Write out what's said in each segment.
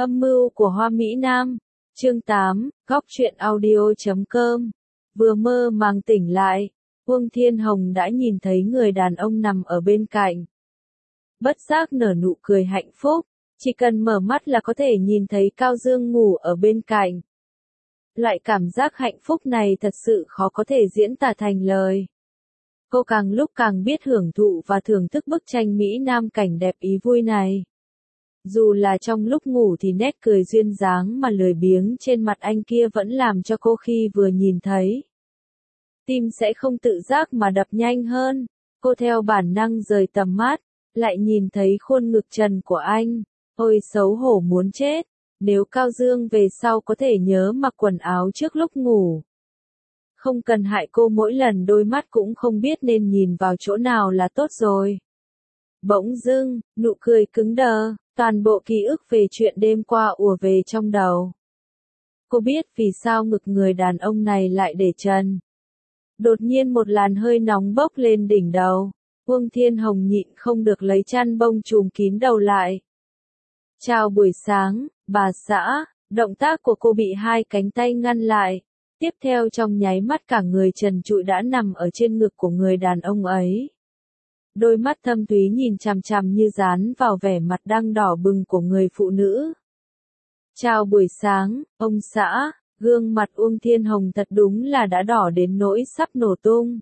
Âm mưu của Hoa Mỹ Nam. Chương 8, Góc truyện audio.com. Vừa mơ màng tỉnh lại, Uông Thiên Hồng đã nhìn thấy người đàn ông nằm ở bên cạnh. Bất giác nở nụ cười hạnh phúc, chỉ cần mở mắt là có thể nhìn thấy Cao Dương ngủ ở bên cạnh. Loại cảm giác hạnh phúc này thật sự khó có thể diễn tả thành lời. Cô càng lúc càng biết hưởng thụ và thưởng thức bức tranh Mỹ Nam cảnh đẹp ý vui này. Dù là trong lúc ngủ thì nét cười duyên dáng mà lười biếng trên mặt anh kia vẫn làm cho cô khi vừa nhìn thấy. Tim sẽ không tự giác mà đập nhanh hơn, cô theo bản năng rời tầm mắt, lại nhìn thấy khuôn ngực trần của anh. Ôi xấu hổ muốn chết, nếu Cao Dương về sau có thể nhớ mặc quần áo trước lúc ngủ. Không cần hại cô mỗi lần đôi mắt cũng không biết nên nhìn vào chỗ nào là tốt rồi. Bỗng dưng, nụ cười cứng đờ, toàn bộ ký ức về chuyện đêm qua ùa về trong đầu. Cô biết vì sao ngực người đàn ông này lại để trần. Đột nhiên một làn hơi nóng bốc lên đỉnh đầu, Uông Thiên Hồng nhịn không được lấy chăn bông trùm kín đầu lại. Chào buổi sáng, bà xã, động tác của cô bị hai cánh tay ngăn lại. Tiếp theo trong nháy mắt cả người trần trụi đã nằm ở trên ngực của người đàn ông ấy. Đôi mắt thâm thúy nhìn chằm chằm như dán vào vẻ mặt đang đỏ bừng của người phụ nữ. Chào buổi sáng, ông xã, gương mặt Uông Thiên Hồng thật đúng là đã đỏ đến nỗi sắp nổ tung.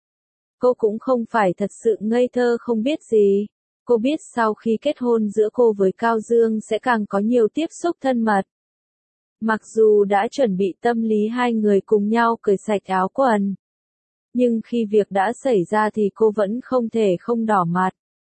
Cô cũng không phải thật sự ngây thơ không biết gì. Cô biết sau khi kết hôn giữa cô với Cao Dương sẽ càng có nhiều tiếp xúc thân mật. Mặc dù đã chuẩn bị tâm lý hai người cùng nhau cởi sạch áo quần. Nhưng khi việc đã xảy ra thì cô vẫn không thể không đỏ mặt.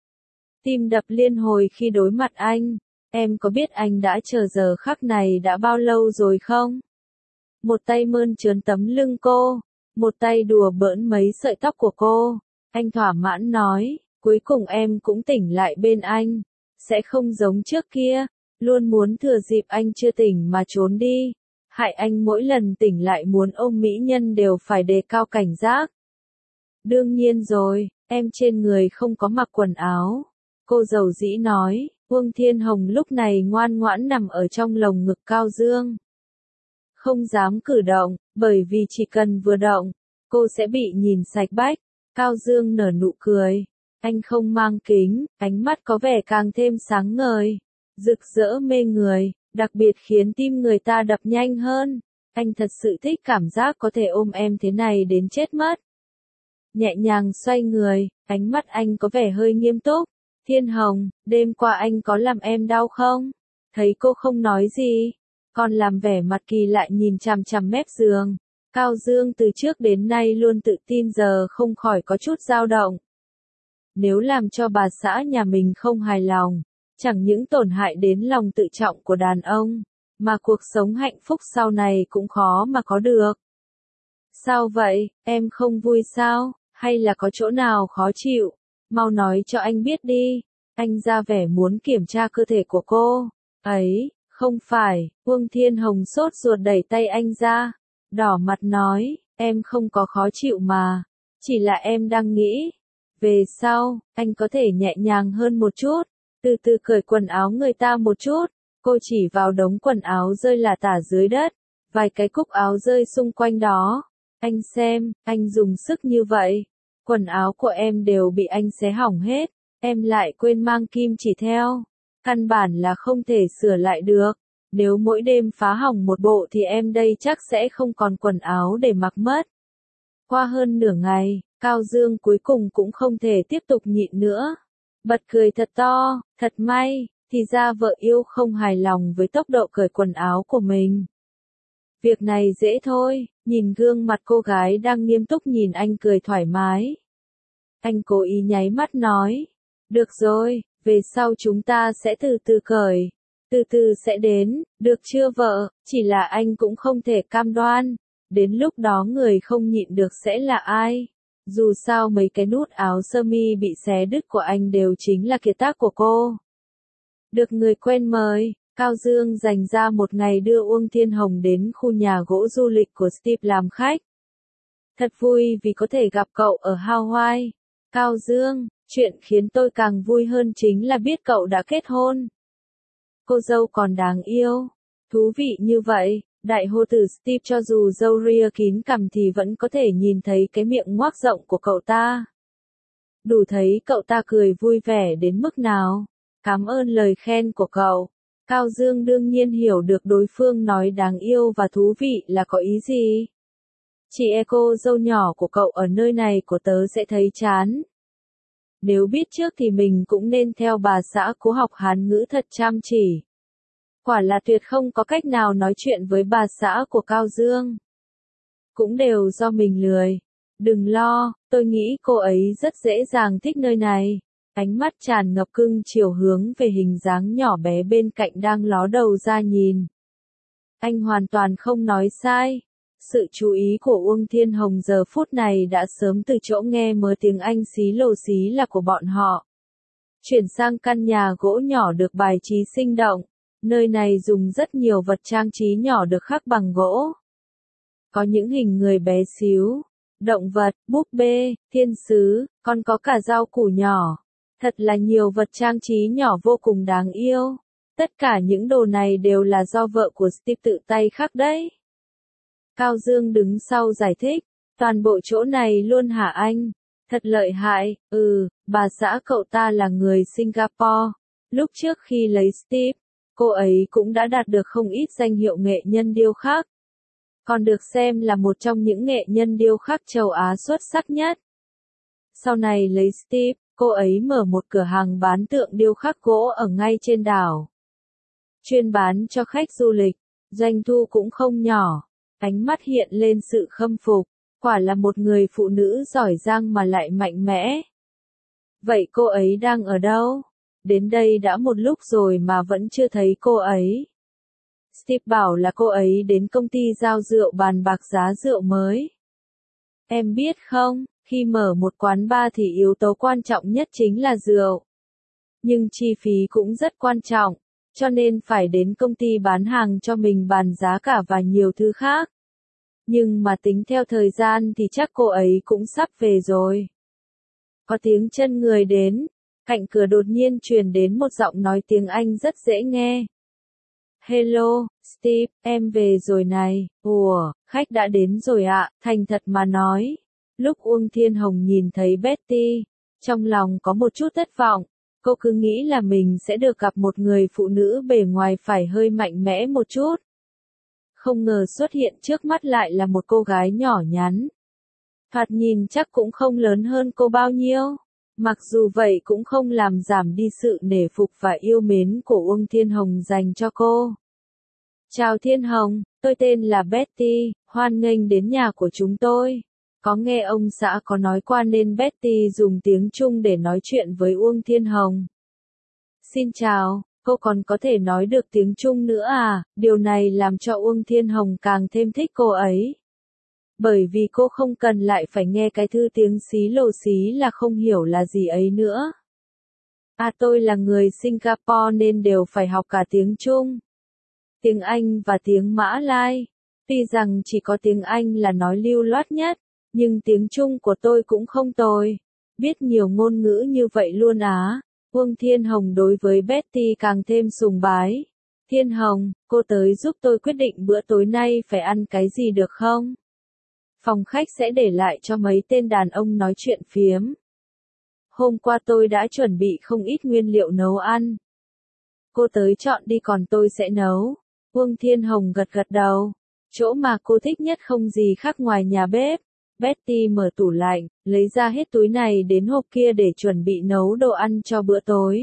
Tim đập liên hồi khi đối mặt anh. Em có biết anh đã chờ giờ khắc này đã bao lâu rồi không? Một tay mơn trớn tấm lưng cô, một tay đùa bỡn mấy sợi tóc của cô. Anh thỏa mãn nói, cuối cùng em cũng tỉnh lại bên anh. Sẽ không giống trước kia, luôn muốn thừa dịp anh chưa tỉnh mà trốn đi. Hại anh mỗi lần tỉnh lại muốn ôm mỹ nhân đều phải đề cao cảnh giác. Đương nhiên rồi, em trên người không có mặc quần áo. Cô dầu dĩ nói, Uông Thiên Hồng lúc này ngoan ngoãn nằm ở trong lồng ngực Cao Dương. Không dám cử động, bởi vì chỉ cần vừa động, cô sẽ bị nhìn sạch bách. Cao Dương nở nụ cười. Anh không mang kính, ánh mắt có vẻ càng thêm sáng ngời, rực rỡ mê người, đặc biệt khiến tim người ta đập nhanh hơn. Anh thật sự thích cảm giác có thể ôm em thế này đến chết mất. Nhẹ nhàng xoay người, ánh mắt anh có vẻ hơi nghiêm túc. Thiên Hồng, đêm qua anh có làm em đau không? Thấy cô không nói gì, còn làm vẻ mặt kỳ lạ nhìn chằm chằm mép giường. Cao Dương từ trước đến nay luôn tự tin giờ không khỏi có chút dao động. Nếu làm cho bà xã nhà mình không hài lòng, chẳng những tổn hại đến lòng tự trọng của đàn ông, mà cuộc sống hạnh phúc sau này cũng khó mà có được. Sao vậy, em không vui sao, hay là có chỗ nào khó chịu? Mau nói cho anh biết đi. Anh ra vẻ muốn kiểm tra cơ thể của cô. Ấy, không phải, Uông Thiên Hồng sốt ruột đẩy tay anh ra. Đỏ mặt nói, em không có khó chịu mà. Chỉ là em đang nghĩ. Về sau, anh có thể nhẹ nhàng hơn một chút. Từ từ cởi quần áo người ta một chút. Cô chỉ vào đống quần áo rơi lả tả dưới đất. Vài cái cúc áo rơi xung quanh đó. Anh xem, anh dùng sức như vậy. Quần áo của em đều bị anh xé hỏng hết. Em lại quên mang kim chỉ theo. Căn bản là không thể sửa lại được. Nếu mỗi đêm phá hỏng một bộ thì em đây chắc sẽ không còn quần áo để mặc mất. Qua hơn nửa ngày, Cao Dương cuối cùng cũng không thể tiếp tục nhịn nữa. Bật cười thật to, thật may, thì ra vợ yêu không hài lòng với tốc độ cởi quần áo của mình. Việc này dễ thôi, nhìn gương mặt cô gái đang nghiêm túc nhìn anh cười thoải mái. Anh cố ý nháy mắt nói, được rồi, về sau chúng ta sẽ từ từ cởi, từ từ sẽ đến, được chưa vợ, chỉ là anh cũng không thể cam đoan, đến lúc đó người không nhịn được sẽ là ai. Dù sao mấy cái nút áo sơ mi bị xé đứt của anh đều chính là kiệt tác của cô. Được người quen mời, Cao Dương dành ra một ngày đưa Uông Thiên Hồng đến khu nhà gỗ du lịch của Steve làm khách. Thật vui vì có thể gặp cậu ở Hawaii. Cao Dương, chuyện khiến tôi càng vui hơn chính là biết cậu đã kết hôn. Cô dâu còn đáng yêu. Thú vị như vậy, đại hô tử Steve cho dù râu ria kín cằm thì vẫn có thể nhìn thấy cái miệng ngoác rộng của cậu ta. Đủ thấy cậu ta cười vui vẻ đến mức nào. Cảm ơn lời khen của cậu. Cao Dương đương nhiên hiểu được đối phương nói đáng yêu và thú vị là có ý gì. Chị cô dâu nhỏ của cậu ở nơi này của tớ sẽ thấy chán. Nếu biết trước thì mình cũng nên theo bà xã cố học Hán ngữ thật chăm chỉ. Quả là tuyệt không có cách nào nói chuyện với bà xã của Cao Dương. Cũng đều do mình lười. Đừng lo, tôi nghĩ cô ấy rất dễ dàng thích nơi này. Ánh mắt tràn ngập cưng chiều hướng về hình dáng nhỏ bé bên cạnh đang ló đầu ra nhìn. Anh hoàn toàn không nói sai. Sự chú ý của Uông Thiên Hồng giờ phút này đã sớm từ chỗ nghe mớ tiếng Anh xí lồ xí là của bọn họ. Chuyển sang căn nhà gỗ nhỏ được bài trí sinh động. Nơi này dùng rất nhiều vật trang trí nhỏ được khắc bằng gỗ. Có những hình người bé xíu, động vật, búp bê, thiên sứ, còn có cả rau củ nhỏ. Thật là nhiều vật trang trí nhỏ vô cùng đáng yêu. Tất cả những đồ này đều là do vợ của Steve tự tay khắc đấy. Cao Dương đứng sau giải thích, toàn bộ chỗ này luôn hả anh? Thật lợi hại, bà xã cậu ta là người Singapore. Lúc trước khi lấy Steve, cô ấy cũng đã đạt được không ít danh hiệu nghệ nhân điêu khắc. Còn được xem là một trong những nghệ nhân điêu khắc châu Á xuất sắc nhất. Sau này lấy Steve, cô ấy mở một cửa hàng bán tượng điêu khắc gỗ ở ngay trên đảo. Chuyên bán cho khách du lịch, doanh thu cũng không nhỏ. Ánh mắt hiện lên sự khâm phục, quả là một người phụ nữ giỏi giang mà lại mạnh mẽ. Vậy cô ấy đang ở đâu? Đến đây đã một lúc rồi mà vẫn chưa thấy cô ấy. Steve bảo là cô ấy đến công ty giao rượu bàn bạc giá rượu mới. Em biết không, khi mở một quán bar thì yếu tố quan trọng nhất chính là rượu. Nhưng chi phí cũng rất quan trọng, cho nên phải đến công ty bán hàng cho mình bàn giá cả và nhiều thứ khác. Nhưng mà tính theo thời gian thì chắc cô ấy cũng sắp về rồi. Có tiếng chân người đến, cạnh cửa đột nhiên truyền đến một giọng nói tiếng Anh rất dễ nghe. Hello, Steve, em về rồi này. Ủa, khách đã đến rồi ạ, thành thật mà nói. Lúc Uông Thiên Hồng nhìn thấy Betty, trong lòng có một chút thất vọng. Cô cứ nghĩ là mình sẽ được gặp một người phụ nữ bề ngoài phải hơi mạnh mẽ một chút. Không ngờ xuất hiện trước mắt lại là một cô gái nhỏ nhắn. Thoạt nhìn chắc cũng không lớn hơn cô bao nhiêu. Mặc dù vậy cũng không làm giảm đi sự nể phục và yêu mến của Uông Thiên Hồng dành cho cô. Chào Thiên Hồng, tôi tên là Betty, hoan nghênh đến nhà của chúng tôi. Có nghe ông xã có nói qua nên Betty dùng tiếng Trung để nói chuyện với Uông Thiên Hồng. Xin chào, cô còn có thể nói được tiếng Trung nữa à? Điều này làm cho Uông Thiên Hồng càng thêm thích cô ấy. Bởi vì cô không cần lại phải nghe cái thư tiếng xí lồ xí là không hiểu là gì ấy nữa. À, tôi là người Singapore nên đều phải học cả tiếng Trung, tiếng Anh và tiếng Mã Lai. Tuy rằng chỉ có tiếng Anh là nói lưu loát nhất, nhưng tiếng Trung của tôi cũng không tồi. Biết nhiều ngôn ngữ như vậy luôn á. Uông Thiên Hồng đối với Betty càng thêm sùng bái. Thiên Hồng, cô tới giúp tôi quyết định bữa tối nay phải ăn cái gì được không? Phòng khách sẽ để lại cho mấy tên đàn ông nói chuyện phiếm. Hôm qua tôi đã chuẩn bị không ít nguyên liệu nấu ăn. Cô tới chọn đi còn tôi sẽ nấu. Uông Thiên Hồng gật gật đầu. Chỗ mà cô thích nhất không gì khác ngoài nhà bếp. Betty mở tủ lạnh, lấy ra hết túi này đến hộp kia để chuẩn bị nấu đồ ăn cho bữa tối.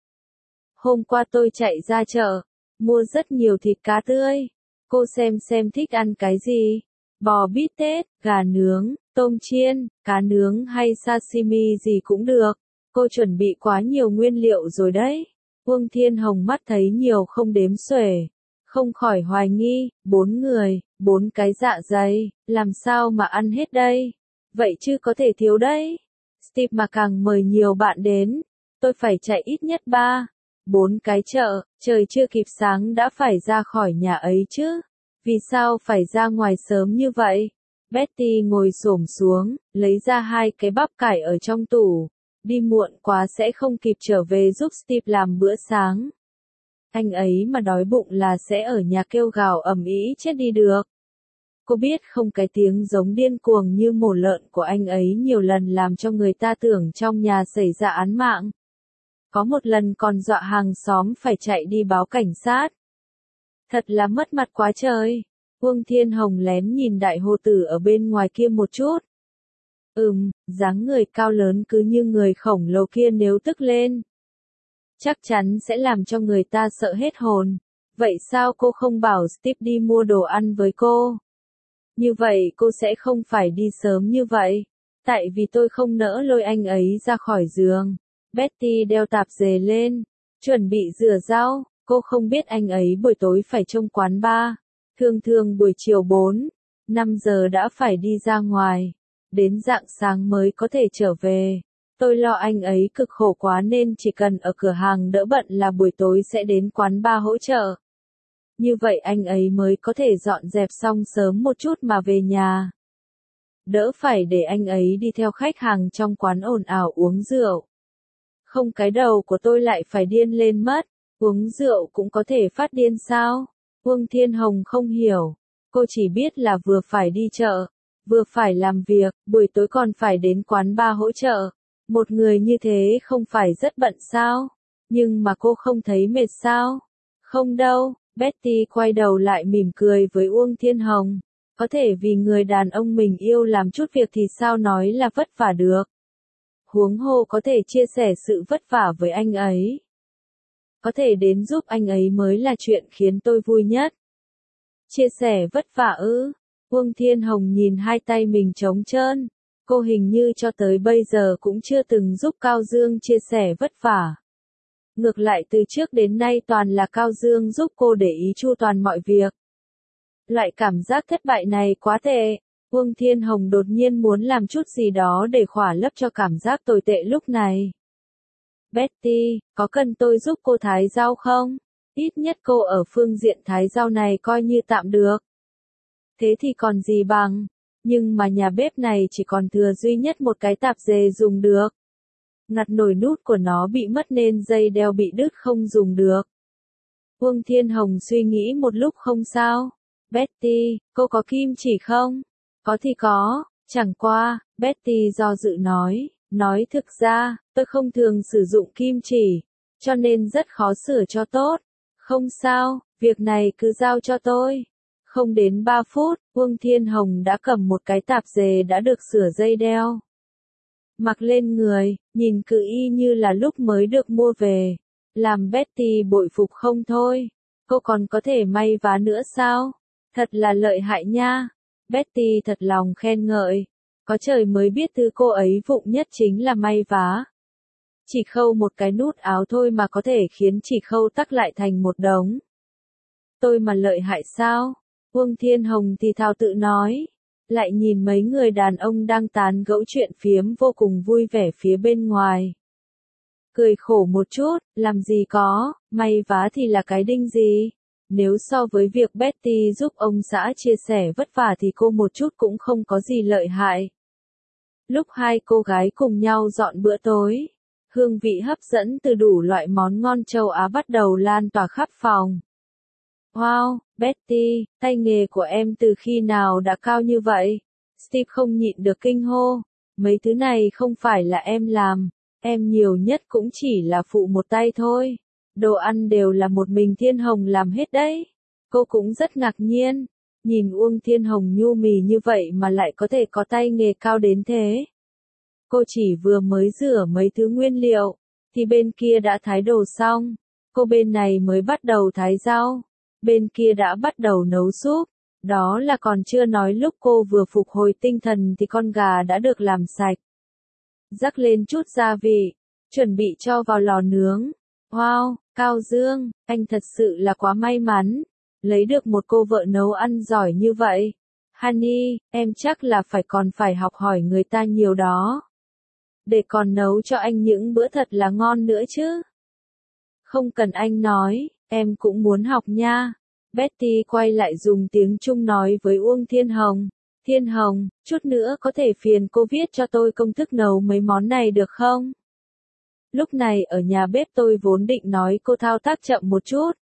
Hôm qua tôi chạy ra chợ, mua rất nhiều thịt cá tươi. Cô xem thích ăn cái gì? Bò bít tết, gà nướng, tôm chiên, cá nướng hay sashimi gì cũng được. Cô chuẩn bị quá nhiều nguyên liệu rồi đấy. Uông Thiên Hồng mắt thấy nhiều không đếm xuể. Không khỏi hoài nghi, 4 người, 4 cái dạ dày, làm sao mà ăn hết đây? Vậy chứ có thể thiếu đấy. Steve mà càng mời nhiều bạn đến, tôi phải chạy ít nhất 3, 4 cái chợ, trời chưa kịp sáng đã phải ra khỏi nhà ấy chứ. Vì sao phải ra ngoài sớm như vậy? Betty ngồi xổm xuống, lấy ra 2 cái bắp cải ở trong tủ. Đi muộn quá sẽ không kịp trở về giúp Steve làm bữa sáng. Anh ấy mà đói bụng là sẽ ở nhà kêu gào ầm ĩ chết đi được. Cô biết không, cái tiếng giống điên cuồng như mổ lợn của anh ấy nhiều lần làm cho người ta tưởng trong nhà xảy ra án mạng. Có một lần còn dọa hàng xóm phải chạy đi báo cảnh sát. Thật là mất mặt quá trời. Uông Thiên Hồng lén nhìn đại hồ tử ở bên ngoài kia một chút. Dáng người cao lớn cứ như người khổng lồ kia nếu tức lên, chắc chắn sẽ làm cho người ta sợ hết hồn. Vậy sao cô không bảo Steve đi mua đồ ăn với cô? Như vậy cô sẽ không phải đi sớm như vậy. Tại vì tôi không nỡ lôi anh ấy ra khỏi giường. Betty đeo tạp dề lên, chuẩn bị rửa rau. Cô không biết anh ấy buổi tối phải trông quán bar. Thường buổi chiều 4-5 giờ đã phải đi ra ngoài. Đến rạng sáng mới có thể trở về. Tôi lo anh ấy cực khổ quá nên chỉ cần ở cửa hàng đỡ bận là buổi tối sẽ đến quán bar hỗ trợ. Như vậy anh ấy mới có thể dọn dẹp xong sớm một chút mà về nhà. Đỡ phải để anh ấy đi theo khách hàng trong quán ồn ào uống rượu. Không, cái đầu của tôi lại phải điên lên mất. Uống rượu cũng có thể phát điên sao? Uông Thiên Hồng không hiểu. Cô chỉ biết là vừa phải đi chợ, vừa phải làm việc, buổi tối còn phải đến quán bar hỗ trợ. Một người như thế không phải rất bận sao? Nhưng mà cô không thấy mệt sao? Không đâu. Betty quay đầu lại mỉm cười với Uông Thiên Hồng. Có thể vì người đàn ông mình yêu làm chút việc thì sao nói là vất vả được. Huống hồ có thể chia sẻ sự vất vả với anh ấy. Có thể đến giúp anh ấy mới là chuyện khiến tôi vui nhất. Chia sẻ vất vả ư? Uông Thiên Hồng nhìn hai tay mình trống trơn. Cô hình như cho tới bây giờ cũng chưa từng giúp Cao Dương chia sẻ vất vả. Ngược lại từ trước đến nay toàn là Cao Dương giúp cô để ý chu toàn mọi việc. Loại cảm giác thất bại này quá tệ. Uông Thiên Hồng đột nhiên muốn làm chút gì đó để khỏa lấp cho cảm giác tồi tệ lúc này. Betty, có cần tôi giúp cô thái rau không? Ít nhất cô ở phương diện thái rau này coi như tạm được. Thế thì còn gì bằng. Nhưng mà nhà bếp này chỉ còn thừa duy nhất một cái tạp dề dùng được. Ngặt nồi nút của nó bị mất nên dây đeo bị đứt không dùng được. Uông Thiên Hồng suy nghĩ một lúc không sao. Betty, cô có kim chỉ không? Có thì có, chẳng qua, Betty do dự nói thực ra, tôi không thường sử dụng kim chỉ, cho nên rất khó sửa cho tốt. Không sao, việc này cứ giao cho tôi. Không đến 3 phút, Uông Thiên Hồng đã cầm một cái tạp dề đã được sửa dây đeo. Mặc lên người, nhìn cứ y như là lúc mới được mua về. Làm Betty bội phục không thôi. Cô còn có thể may vá nữa sao? Thật là lợi hại nha. Betty thật lòng khen ngợi. Có trời mới biết thứ cô ấy vụng nhất chính là may vá. Chỉ khâu một cái nút áo thôi mà có thể khiến chỉ khâu tắc lại thành một đống. Tôi mà lợi hại sao? Uông Thiên Hồng thì thào tự nói. Lại nhìn mấy người đàn ông đang tán gẫu chuyện phiếm vô cùng vui vẻ phía bên ngoài. Cười khổ một chút, làm gì có, may vá thì là cái đinh gì. Nếu so với việc Betty giúp ông xã chia sẻ vất vả thì cô một chút cũng không có gì lợi hại. Lúc hai cô gái cùng nhau dọn bữa tối, hương vị hấp dẫn từ đủ loại món ngon châu Á bắt đầu lan tỏa khắp phòng. Wow, Betty, tay nghề của em từ khi nào đã cao như vậy? Steve không nhịn được kinh hô. Mấy thứ này không phải là em làm, em nhiều nhất cũng chỉ là phụ một tay thôi. Đồ ăn đều là một mình Thiên Hồng làm hết đấy. Cô cũng rất ngạc nhiên. Nhìn Uông Thiên Hồng nhu mì như vậy mà lại có thể có tay nghề cao đến thế. Cô chỉ vừa mới rửa mấy thứ nguyên liệu, thì bên kia đã thái đồ xong. Cô bên này mới bắt đầu thái rau. Bên kia đã bắt đầu nấu súp. Đó là còn chưa nói lúc cô vừa phục hồi tinh thần thì con gà đã được làm sạch. Rắc lên chút gia vị, chuẩn bị cho vào lò nướng. Wow, Cao Dương, anh thật sự là quá may mắn. Lấy được một cô vợ nấu ăn giỏi như vậy. Honey, em chắc là còn phải học hỏi người ta nhiều đó. Để còn nấu cho anh những bữa thật là ngon nữa chứ. Không cần anh nói, em cũng muốn học nha. Betty quay lại dùng tiếng Trung nói với Uông Thiên Hồng. Thiên Hồng, chút nữa có thể phiền cô viết cho tôi công thức nấu mấy món này được không? Lúc này ở nhà bếp tôi vốn định nói cô thao tác chậm một chút,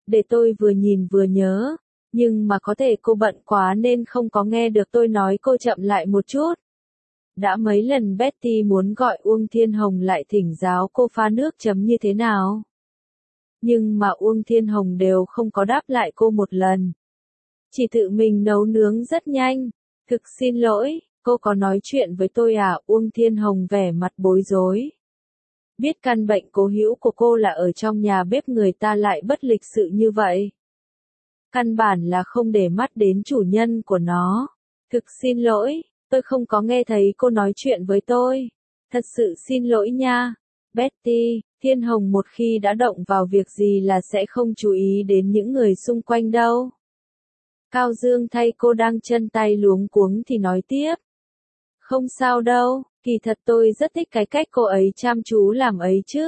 để tôi vừa nhìn vừa nhớ, nhưng mà có thể cô bận quá nên không có nghe được tôi nói, cô chậm lại một chút. Đã mấy lần Betty muốn gọi Uông Thiên Hồng lại thỉnh giáo cô pha nước chấm như thế nào. Nhưng mà Uông Thiên Hồng đều không có đáp lại cô một lần. Chỉ tự mình nấu nướng rất nhanh. Thực xin lỗi, cô có nói chuyện với tôi à? Uông Thiên Hồng vẻ mặt bối rối. Biết căn bệnh cố hữu của cô là ở trong nhà bếp, người ta lại bất lịch sự như vậy. Căn bản là không để mắt đến chủ nhân của nó. Thực xin lỗi, tôi không có nghe thấy cô nói chuyện với tôi. Thật sự xin lỗi nha. Betty, Thiên Hồng một khi đã động vào việc gì là sẽ không chú ý đến những người xung quanh đâu. Cao Dương thay cô đang chân tay luống cuống thì nói tiếp. Không sao đâu, kỳ thật tôi rất thích cái cách cô ấy chăm chú làm ấy chứ.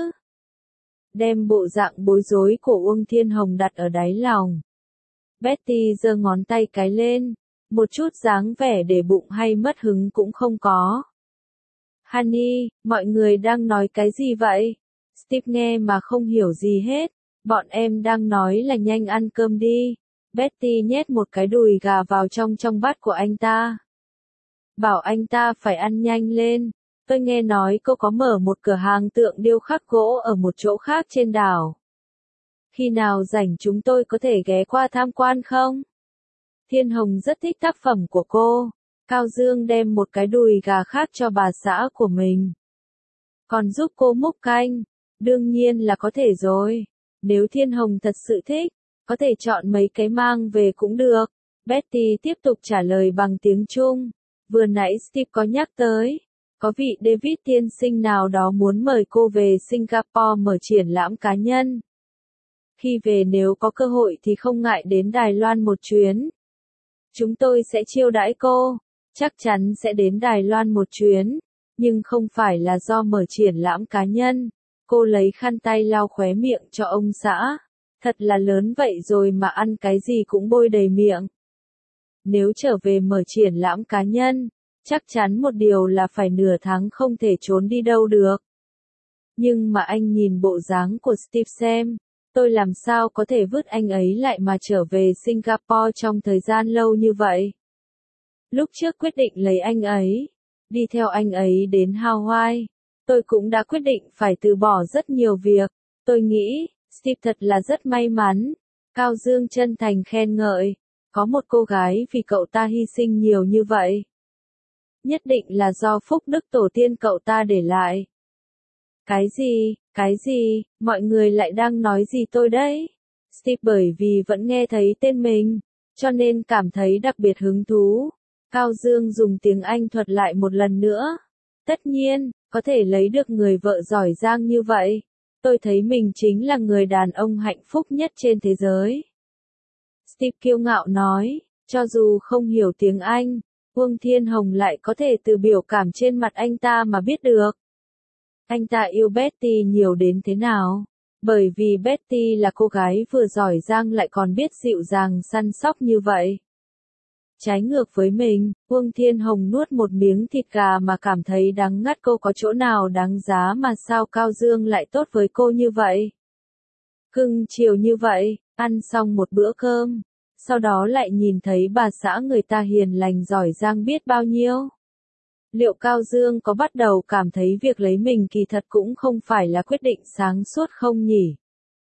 Đem bộ dạng bối rối của Uông Thiên Hồng đặt ở đáy lòng. Betty giơ ngón tay cái lên, một chút dáng vẻ để bụng hay mất hứng cũng không có. Honey, mọi người đang nói cái gì vậy? Steve nghe mà không hiểu gì hết. Bọn em đang nói là nhanh ăn cơm đi. Betty nhét một cái đùi gà vào trong bát của anh ta. Bảo anh ta phải ăn nhanh lên. Tôi nghe nói cô có mở một cửa hàng tượng điêu khắc gỗ ở một chỗ khác trên đảo. Khi nào rảnh chúng tôi có thể ghé qua tham quan không? Thiên Hồng rất thích tác phẩm của cô. Cao Dương đem một cái đùi gà khác cho bà xã của mình. Còn giúp cô múc canh. Đương nhiên là có thể rồi. Nếu Thiên Hồng thật sự thích, có thể chọn mấy cái mang về cũng được. Betty tiếp tục trả lời bằng tiếng Trung. Vừa nãy Steve có nhắc tới, có vị David tiên sinh nào đó muốn mời cô về Singapore mở triển lãm cá nhân. Khi về nếu có cơ hội thì không ngại đến Đài Loan một chuyến. Chúng tôi sẽ chiêu đãi cô, chắc chắn sẽ đến Đài Loan một chuyến, nhưng không phải là do mở triển lãm cá nhân. Cô lấy khăn tay lau khóe miệng cho ông xã. Thật là lớn vậy rồi mà ăn cái gì cũng bôi đầy miệng. Nếu trở về mở triển lãm cá nhân, chắc chắn một điều là phải nửa tháng không thể trốn đi đâu được. Nhưng mà anh nhìn bộ dáng của Steve xem, tôi làm sao có thể vứt anh ấy lại mà trở về Singapore trong thời gian lâu như vậy. Lúc trước quyết định lấy anh ấy, đi theo anh ấy đến Hawaii, tôi cũng đã quyết định phải từ bỏ rất nhiều việc. Tôi nghĩ, Steve thật là rất may mắn. Cao Dương chân thành khen ngợi. Có một cô gái vì cậu ta hy sinh nhiều như vậy. Nhất định là do phúc đức tổ tiên cậu ta để lại. Cái gì, mọi người lại đang nói gì tôi đấy? Steve bởi vì vẫn nghe thấy tên mình, cho nên cảm thấy đặc biệt hứng thú. Cao Dương dùng tiếng Anh thuật lại một lần nữa. Tất nhiên, có thể lấy được người vợ giỏi giang như vậy. Tôi thấy mình chính là người đàn ông hạnh phúc nhất trên thế giới. Steve kiêu ngạo nói, cho dù không hiểu tiếng Anh, Uông Thiên Hồng lại có thể từ biểu cảm trên mặt anh ta mà biết được. Anh ta yêu Betty nhiều đến thế nào? Bởi vì Betty là cô gái vừa giỏi giang lại còn biết dịu dàng săn sóc như vậy. Trái ngược với mình, Uông Thiên Hồng nuốt một miếng thịt gà mà cảm thấy đắng ngắt, cô có chỗ nào đáng giá mà sao Cao Dương lại tốt với cô như vậy? Cưng chiều như vậy, ăn xong một bữa cơm, sau đó lại nhìn thấy bà xã người ta hiền lành giỏi giang biết bao nhiêu. Liệu Cao Dương có bắt đầu cảm thấy việc lấy mình kỳ thật cũng không phải là quyết định sáng suốt không nhỉ?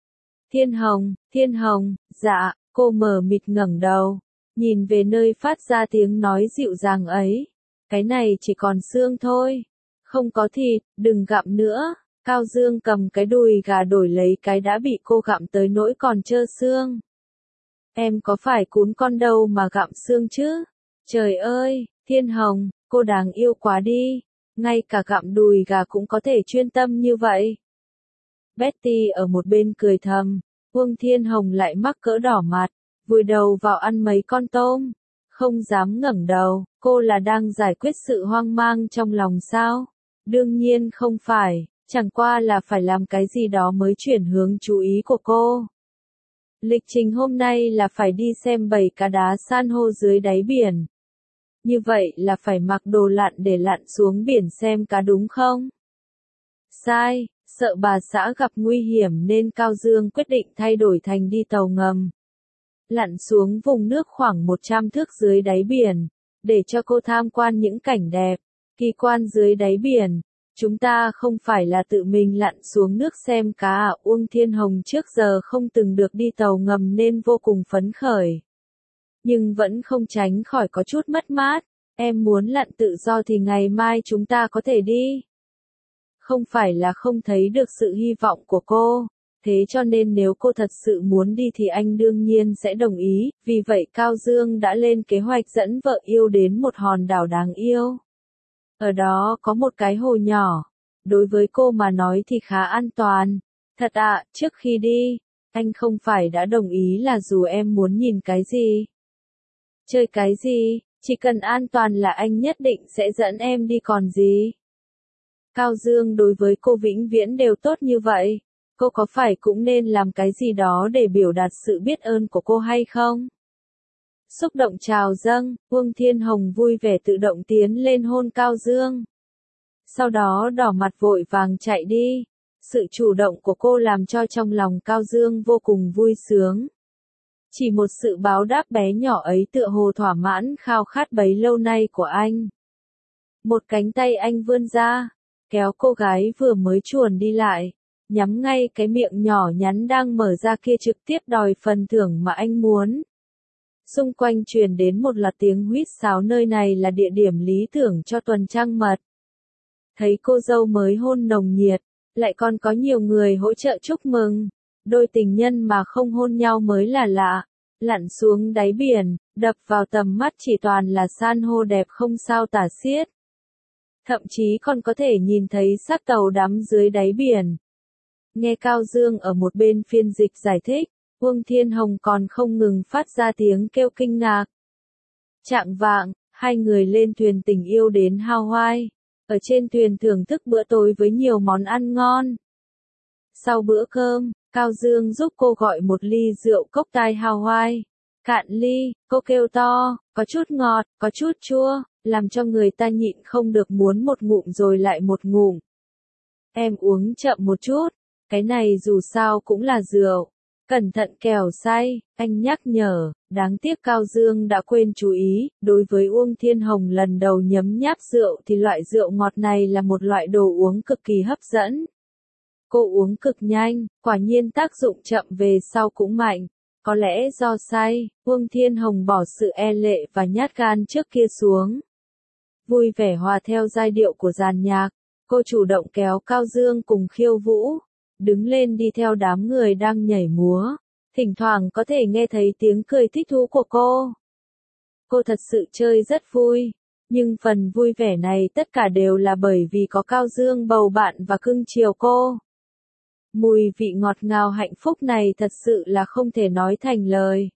Thiên Hồng, dạ, cô mờ mịt ngẩng đầu, nhìn về nơi phát ra tiếng nói dịu dàng ấy. Cái này chỉ còn xương thôi, không có thịt, đừng gặm nữa. Cao Dương cầm cái đùi gà đổi lấy cái đã bị cô gặm tới nỗi còn trơ xương. Em có phải cún con đâu mà gặm xương chứ? Trời ơi, Thiên Hồng, cô đáng yêu quá đi, ngay cả gặm đùi gà cũng có thể chuyên tâm như vậy. Betty ở một bên cười thầm, Uông Thiên Hồng lại mắc cỡ đỏ mặt, vùi đầu vào ăn mấy con tôm, không dám ngẩng đầu. Cô là đang giải quyết sự hoang mang trong lòng sao? Đương nhiên không phải, chẳng qua là phải làm cái gì đó mới chuyển hướng chú ý của cô. Lịch trình hôm nay là phải đi xem bầy cá đá san hô dưới đáy biển. Như vậy là phải mặc đồ lặn để lặn xuống biển xem cá đúng không? Sợ bà xã gặp nguy hiểm nên Cao Dương quyết định thay đổi thành đi tàu ngầm. Lặn xuống vùng nước khoảng 100 thước dưới đáy biển, để cho cô tham quan những cảnh đẹp, kỳ quan dưới đáy biển. Chúng ta không phải là tự mình lặn xuống nước xem cá à? Uông Thiên Hồng trước giờ không từng được đi tàu ngầm nên vô cùng phấn khởi. Nhưng vẫn không tránh khỏi có chút mất mát. Em muốn lặn tự do thì ngày mai chúng ta có thể đi. Không phải là không thấy được sự hy vọng của cô. Thế cho nên nếu cô thật sự muốn đi thì anh đương nhiên sẽ đồng ý. Vì vậy Cao Dương đã lên kế hoạch dẫn vợ yêu đến một hòn đảo đáng yêu. Ở đó có một cái hồ nhỏ. Đối với cô mà nói thì khá an toàn. Thật ạ, trước khi đi, anh không phải đã đồng ý là dù em muốn nhìn cái gì, chơi cái gì, chỉ cần an toàn là anh nhất định sẽ dẫn em đi còn gì. Cao Dương đối với cô vĩnh viễn đều tốt như vậy. Cô có phải cũng nên làm cái gì đó để biểu đạt sự biết ơn của cô hay không? Xúc động trào dâng, Uông Thiên Hồng vui vẻ tự động tiến lên hôn Cao Dương. Sau đó đỏ mặt vội vàng chạy đi. Sự chủ động của cô làm cho trong lòng Cao Dương vô cùng vui sướng. Chỉ một sự báo đáp bé nhỏ ấy tựa hồ thỏa mãn khao khát bấy lâu nay của anh. Một cánh tay anh vươn ra, kéo cô gái vừa mới chuồn đi lại, nhắm ngay cái miệng nhỏ nhắn đang mở ra kia trực tiếp đòi phần thưởng mà anh muốn. Xung quanh truyền đến một loạt tiếng huýt sáo, nơi này là địa điểm lý tưởng cho tuần trăng mật. Thấy cô dâu mới hôn nồng nhiệt, lại còn có nhiều người hỗ trợ chúc mừng. Đôi tình nhân mà không hôn nhau mới là lạ. Lặn xuống đáy biển, đập vào tầm mắt chỉ toàn là san hô đẹp không sao tả xiết. Thậm chí còn có thể nhìn thấy xác tàu đắm dưới đáy biển. Nghe Cao Dương ở một bên phiên dịch giải thích, Uông Thiên Hồng còn không ngừng phát ra tiếng kêu kinh ngạc. Chạng vạng, hai người lên thuyền tình yêu đến Hawaii. Ở trên thuyền thưởng thức bữa tối với nhiều món ăn ngon. Sau bữa cơm, Cao Dương giúp cô gọi một ly rượu cốc tai Hawaii. Cạn ly, cô kêu to, có chút ngọt, có chút chua, làm cho người ta nhịn không được muốn một ngụm rồi lại một ngụm. Em uống chậm một chút, cái này dù sao cũng là rượu. Cẩn thận kẻo say, anh nhắc nhở. Đáng tiếc Cao Dương đã quên chú ý, đối với Uông Thiên Hồng lần đầu nhấm nháp rượu thì loại rượu ngọt này là một loại đồ uống cực kỳ hấp dẫn. Cô uống cực nhanh, quả nhiên tác dụng chậm về sau cũng mạnh. Có lẽ do say, Uông Thiên Hồng bỏ sự e lệ và nhát gan trước kia xuống. Vui vẻ hòa theo giai điệu của dàn nhạc, cô chủ động kéo Cao Dương cùng khiêu vũ, đứng lên đi theo đám người đang nhảy múa. Thỉnh thoảng có thể nghe thấy tiếng cười thích thú của cô. Cô thật sự chơi rất vui, nhưng phần vui vẻ này tất cả đều là bởi vì có Cao Dương bầu bạn và cưng chiều cô. Mùi vị ngọt ngào hạnh phúc này thật sự là không thể nói thành lời.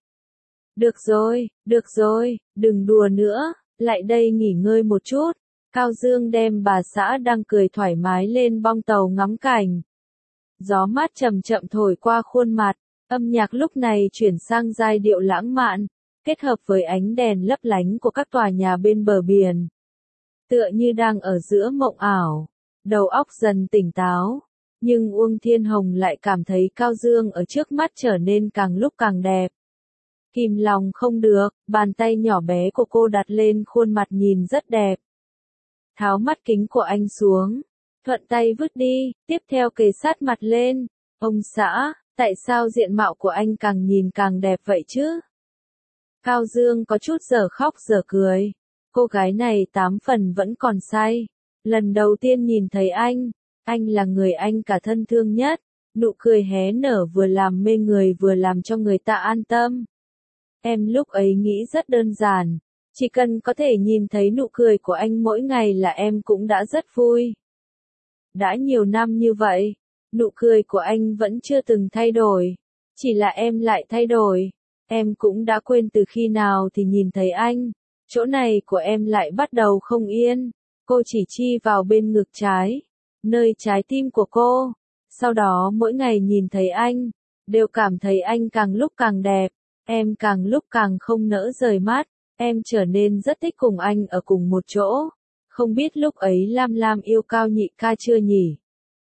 Được rồi, đừng đùa nữa, lại đây nghỉ ngơi một chút. Cao Dương đem bà xã đang cười thoải mái lên bong tàu ngắm cảnh. Gió mát chậm chậm thổi qua khuôn mặt, âm nhạc lúc này chuyển sang giai điệu lãng mạn, kết hợp với ánh đèn lấp lánh của các tòa nhà bên bờ biển. Tựa như đang ở giữa mộng ảo, đầu óc dần tỉnh táo. Nhưng Uông Thiên Hồng lại cảm thấy Cao Dương ở trước mắt trở nên càng lúc càng đẹp. Kìm lòng không được, bàn tay nhỏ bé của cô đặt lên khuôn mặt nhìn rất đẹp. Tháo mắt kính của anh xuống, thuận tay vứt đi, tiếp theo kề sát mặt lên. Ông xã, tại sao diện mạo của anh càng nhìn càng đẹp vậy chứ? Cao Dương có chút dở khóc dở cười. Cô gái này 8 phần vẫn còn say. Lần đầu tiên nhìn thấy anh là người anh cả thân thương nhất. Nụ cười hé nở vừa làm mê người vừa làm cho người ta an tâm. Em lúc ấy nghĩ rất đơn giản. Chỉ cần có thể nhìn thấy nụ cười của anh mỗi ngày là em cũng đã rất vui. Đã nhiều năm như vậy, nụ cười của anh vẫn chưa từng thay đổi. Chỉ là em lại thay đổi. Em cũng đã quên từ khi nào thì nhìn thấy anh. Chỗ này của em lại bắt đầu không yên. Cô chỉ chi vào bên ngực trái, nơi trái tim của cô. Sau đó mỗi ngày nhìn thấy anh, đều cảm thấy anh càng lúc càng đẹp. Em càng lúc càng không nỡ rời mắt. Em trở nên rất thích cùng anh ở cùng một chỗ. Không biết lúc ấy Lam Lam yêu Cao Nhị ca chưa nhỉ?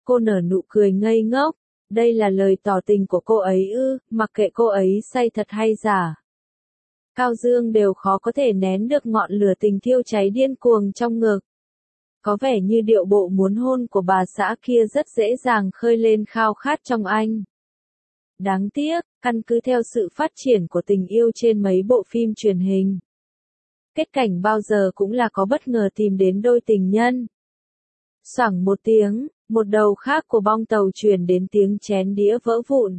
Cô nở nụ cười ngây ngốc. Đây là lời tỏ tình của cô ấy ư, mặc kệ cô ấy say thật hay giả. Cao Dương đều khó có thể nén được ngọn lửa tình thiêu cháy điên cuồng trong ngực. Có vẻ như điệu bộ muốn hôn của bà xã kia rất dễ dàng khơi lên khao khát trong anh. Đáng tiếc, căn cứ theo sự phát triển của tình yêu trên mấy bộ phim truyền hình. Kết cảnh bao giờ cũng là có bất ngờ tìm đến đôi tình nhân. Xoảng một tiếng, một đầu khác của bong tàu truyền đến tiếng chén đĩa vỡ vụn.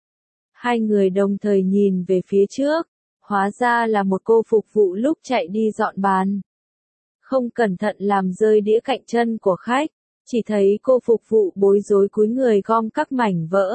Hai người đồng thời nhìn về phía trước, hóa ra là một cô phục vụ lúc chạy đi dọn bàn. Không cẩn thận làm rơi đĩa cạnh chân của khách, chỉ thấy cô phục vụ bối rối cúi người gom các mảnh vỡ.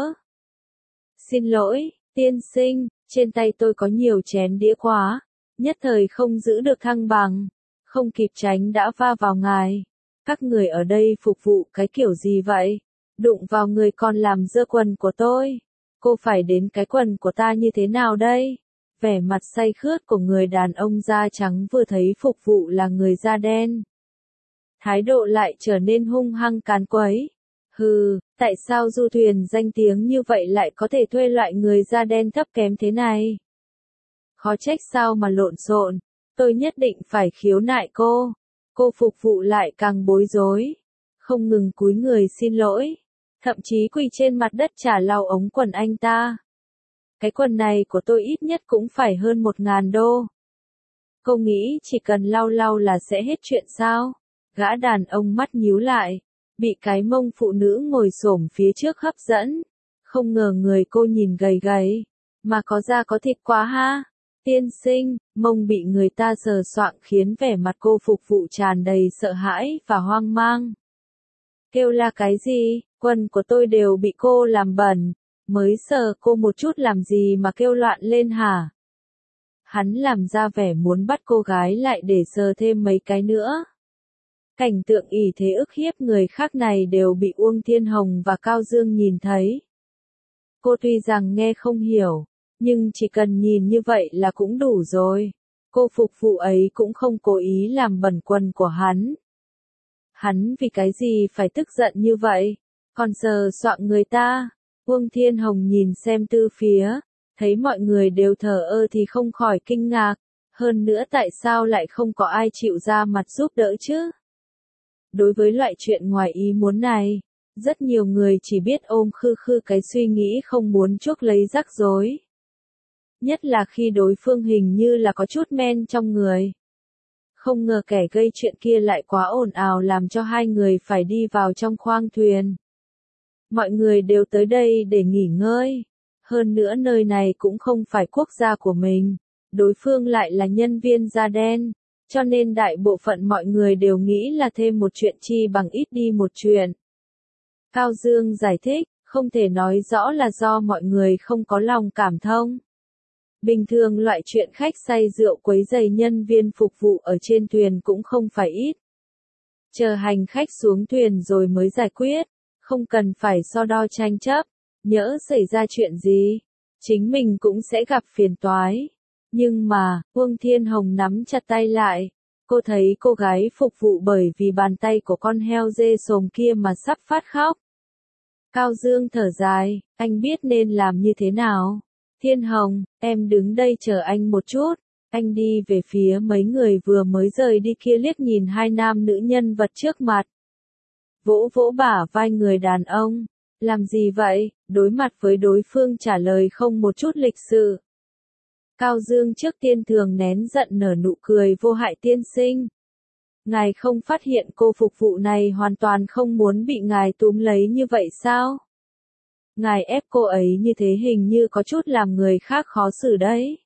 Xin lỗi, tiên sinh, trên tay tôi có nhiều chén đĩa quá, nhất thời không giữ được thăng bằng, không kịp tránh đã va vào ngài. Các người ở đây phục vụ cái kiểu gì vậy? Đụng vào người còn làm dơ quần của tôi. Cô phải đến cái quần của ta như thế nào đây? Vẻ mặt say khướt của người đàn ông da trắng vừa thấy phục vụ là người da đen. Thái độ lại trở nên hung hăng càn quấy. Hừ, tại sao du thuyền danh tiếng như vậy lại có thể thuê loại người da đen thấp kém thế này? Khó trách sao mà lộn xộn, tôi nhất định phải khiếu nại cô. Cô phục vụ lại càng bối rối, không ngừng cúi người xin lỗi, thậm chí quỳ trên mặt đất trả lau ống quần anh ta. Cái quần này của tôi ít nhất cũng phải hơn 1.000 đô. Cô nghĩ chỉ cần lau lau là sẽ hết chuyện sao? Gã đàn ông mắt nhíu lại, bị cái mông phụ nữ ngồi xổm phía trước hấp dẫn. Không ngờ người cô nhìn gầy gầy, mà có da có thịt quá ha. Tiên sinh, mông bị người ta sờ soạng khiến vẻ mặt cô phục vụ tràn đầy sợ hãi và hoang mang. Kêu là cái gì, quần của tôi đều bị cô làm bẩn, mới sờ cô một chút làm gì mà kêu loạn lên hả? Hắn làm ra vẻ muốn bắt cô gái lại để sờ thêm mấy cái nữa. Cảnh tượng ỷ thế ức hiếp người khác này đều bị Uông Thiên Hồng và Cao Dương nhìn thấy. Cô tuy rằng nghe không hiểu, nhưng chỉ cần nhìn như vậy là cũng đủ rồi. Cô phục vụ ấy cũng không cố ý làm bẩn quần của hắn. Hắn vì cái gì phải tức giận như vậy, còn sờ soạng người ta. Uông Thiên Hồng nhìn xem tư phía, thấy mọi người đều thờ ơ thì không khỏi kinh ngạc. Hơn nữa tại sao lại không có ai chịu ra mặt giúp đỡ chứ? Đối với loại chuyện ngoài ý muốn này, rất nhiều người chỉ biết ôm khư khư cái suy nghĩ không muốn chuốc lấy rắc rối. Nhất là khi đối phương hình như là có chút men trong người. Không ngờ kẻ gây chuyện kia lại quá ồn ào làm cho hai người phải đi vào trong khoang thuyền. Mọi người đều tới đây để nghỉ ngơi. Hơn nữa nơi này cũng không phải quốc gia của mình. Đối phương lại là nhân viên da đen. Cho nên đại bộ phận mọi người đều nghĩ là thêm một chuyện chi bằng ít đi một chuyện. Cao Dương giải thích, không thể nói rõ là do mọi người không có lòng cảm thông. Bình thường loại chuyện khách say rượu quấy rầy nhân viên phục vụ ở trên thuyền cũng không phải ít. Chờ hành khách xuống thuyền rồi mới giải quyết, không cần phải so đo tranh chấp, nhỡ xảy ra chuyện gì, chính mình cũng sẽ gặp phiền toái. Nhưng mà, Uông Thiên Hồng nắm chặt tay lại, cô thấy cô gái phục vụ bởi vì bàn tay của con heo dê xồm kia mà sắp phát khóc. Cao Dương thở dài, anh biết nên làm như thế nào. Thiên Hồng, em đứng đây chờ anh một chút. Anh đi về phía mấy người vừa mới rời đi kia liếc nhìn hai nam nữ nhân vật trước mặt. Vỗ vỗ bả vai người đàn ông. Làm gì vậy? Đối mặt với đối phương trả lời không một chút lịch sự. Cao Dương trước tiên thường nén giận nở nụ cười vô hại tiên sinh. Ngài không phát hiện cô phục vụ này hoàn toàn không muốn bị ngài túm lấy như vậy sao? Ngài ép cô ấy như thế hình như có chút làm người khác khó xử đấy.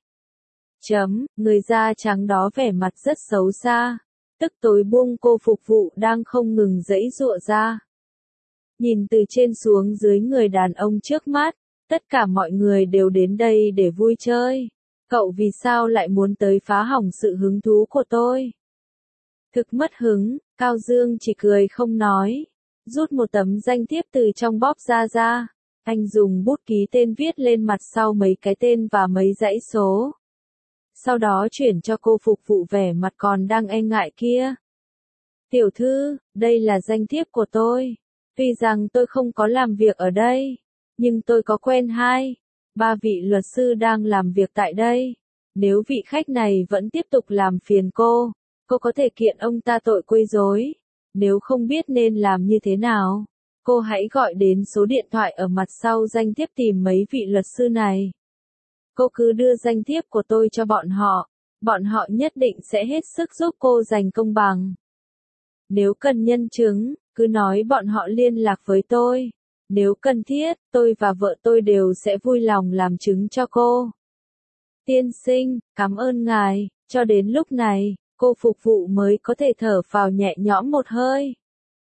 Người da trắng đó vẻ mặt rất xấu xa, tức tối buông cô phục vụ đang không ngừng giãy giụa ra. Nhìn từ trên xuống dưới người đàn ông trước mắt, tất cả mọi người đều đến đây để vui chơi. Cậu vì sao lại muốn tới phá hỏng sự hứng thú của tôi? Thực mất hứng, Cao Dương chỉ cười không nói, rút một tấm danh thiếp từ trong bóp ra. Anh dùng bút ký tên viết lên mặt sau mấy cái tên và mấy dãy số. Sau đó chuyển cho cô phục vụ vẻ mặt còn đang e ngại kia. Tiểu thư, đây là danh thiếp của tôi. Tuy rằng tôi không có làm việc ở đây, nhưng tôi có quen 2, 3 vị luật sư đang làm việc tại đây. Nếu vị khách này vẫn tiếp tục làm phiền cô có thể kiện ông ta tội quấy rối. Nếu không biết nên làm như thế nào, cô hãy gọi đến số điện thoại ở mặt sau danh thiếp tìm mấy vị luật sư này. Cô cứ đưa danh thiếp của tôi cho bọn họ nhất định sẽ hết sức giúp cô giành công bằng. Nếu cần nhân chứng, cứ nói bọn họ liên lạc với tôi. Nếu cần thiết, tôi và vợ tôi đều sẽ vui lòng làm chứng cho cô. Tiên sinh, cảm ơn ngài, cho đến lúc này, cô phục vụ mới có thể thở phào nhẹ nhõm một hơi.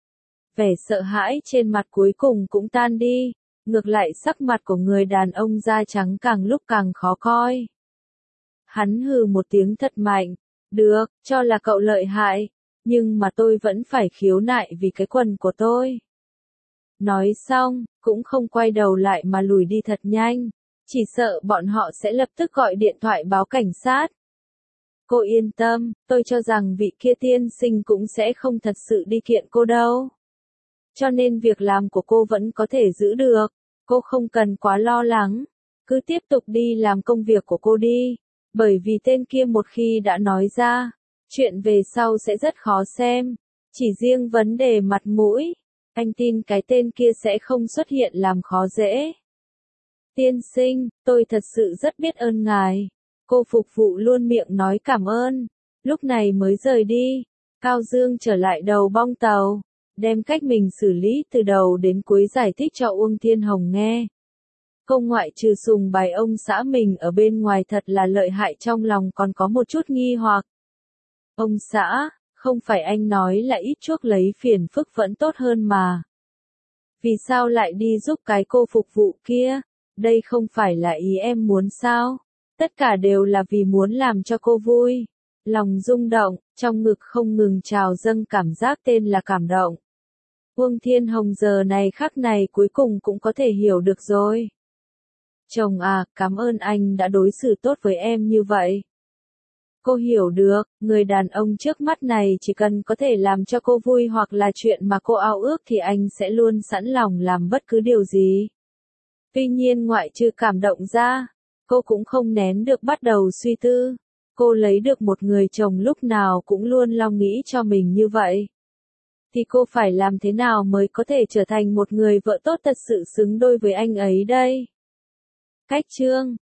Vẻ sợ hãi trên mặt cuối cùng cũng tan đi, ngược lại sắc mặt của người đàn ông da trắng càng lúc càng khó coi. Hắn hừ một tiếng thật mạnh, được, cho là cậu lợi hại, nhưng mà tôi vẫn phải khiếu nại vì cái quần của tôi. Nói xong, cũng không quay đầu lại mà lùi đi thật nhanh, chỉ sợ bọn họ sẽ lập tức gọi điện thoại báo cảnh sát. Cô yên tâm, tôi cho rằng vị kia tiên sinh cũng sẽ không thật sự đi kiện cô đâu. Cho nên việc làm của cô vẫn có thể giữ được, cô không cần quá lo lắng, cứ tiếp tục đi làm công việc của cô đi, bởi vì tên kia một khi đã nói ra, chuyện về sau sẽ rất khó xem, chỉ riêng vấn đề mặt mũi, anh tin cái tên kia sẽ không xuất hiện làm khó dễ. Tiên sinh, tôi thật sự rất biết ơn ngài. Cô phục vụ luôn miệng nói cảm ơn, lúc này mới rời đi. Cao Dương trở lại đầu bong tàu, đem cách mình xử lý từ đầu đến cuối giải thích cho Uông Thiên Hồng nghe. Cô ngoại trừ sùng bái ông xã mình ở bên ngoài thật là lợi hại, trong lòng còn có một chút nghi hoặc. Ông xã, không phải anh nói là ít chuốc lấy phiền phức vẫn tốt hơn mà. Vì sao lại đi giúp cái cô phục vụ kia? Đây không phải là ý em muốn sao? Tất cả đều là vì muốn làm cho cô vui. Lòng rung động, trong ngực không ngừng trào dâng cảm giác tên là cảm động. Uông Thiên Hồng giờ này khắc này cuối cùng cũng có thể hiểu được rồi. Chồng à, cảm ơn anh đã đối xử tốt với em như vậy. Cô hiểu được, người đàn ông trước mắt này chỉ cần có thể làm cho cô vui hoặc là chuyện mà cô ao ước thì anh sẽ luôn sẵn lòng làm bất cứ điều gì. Tuy nhiên ngoại trừ cảm động ra, cô cũng không nén được bắt đầu suy tư. Cô lấy được một người chồng lúc nào cũng luôn lo nghĩ cho mình như vậy. Thì cô phải làm thế nào mới có thể trở thành một người vợ tốt thật sự xứng đôi với anh ấy đây? Cách chương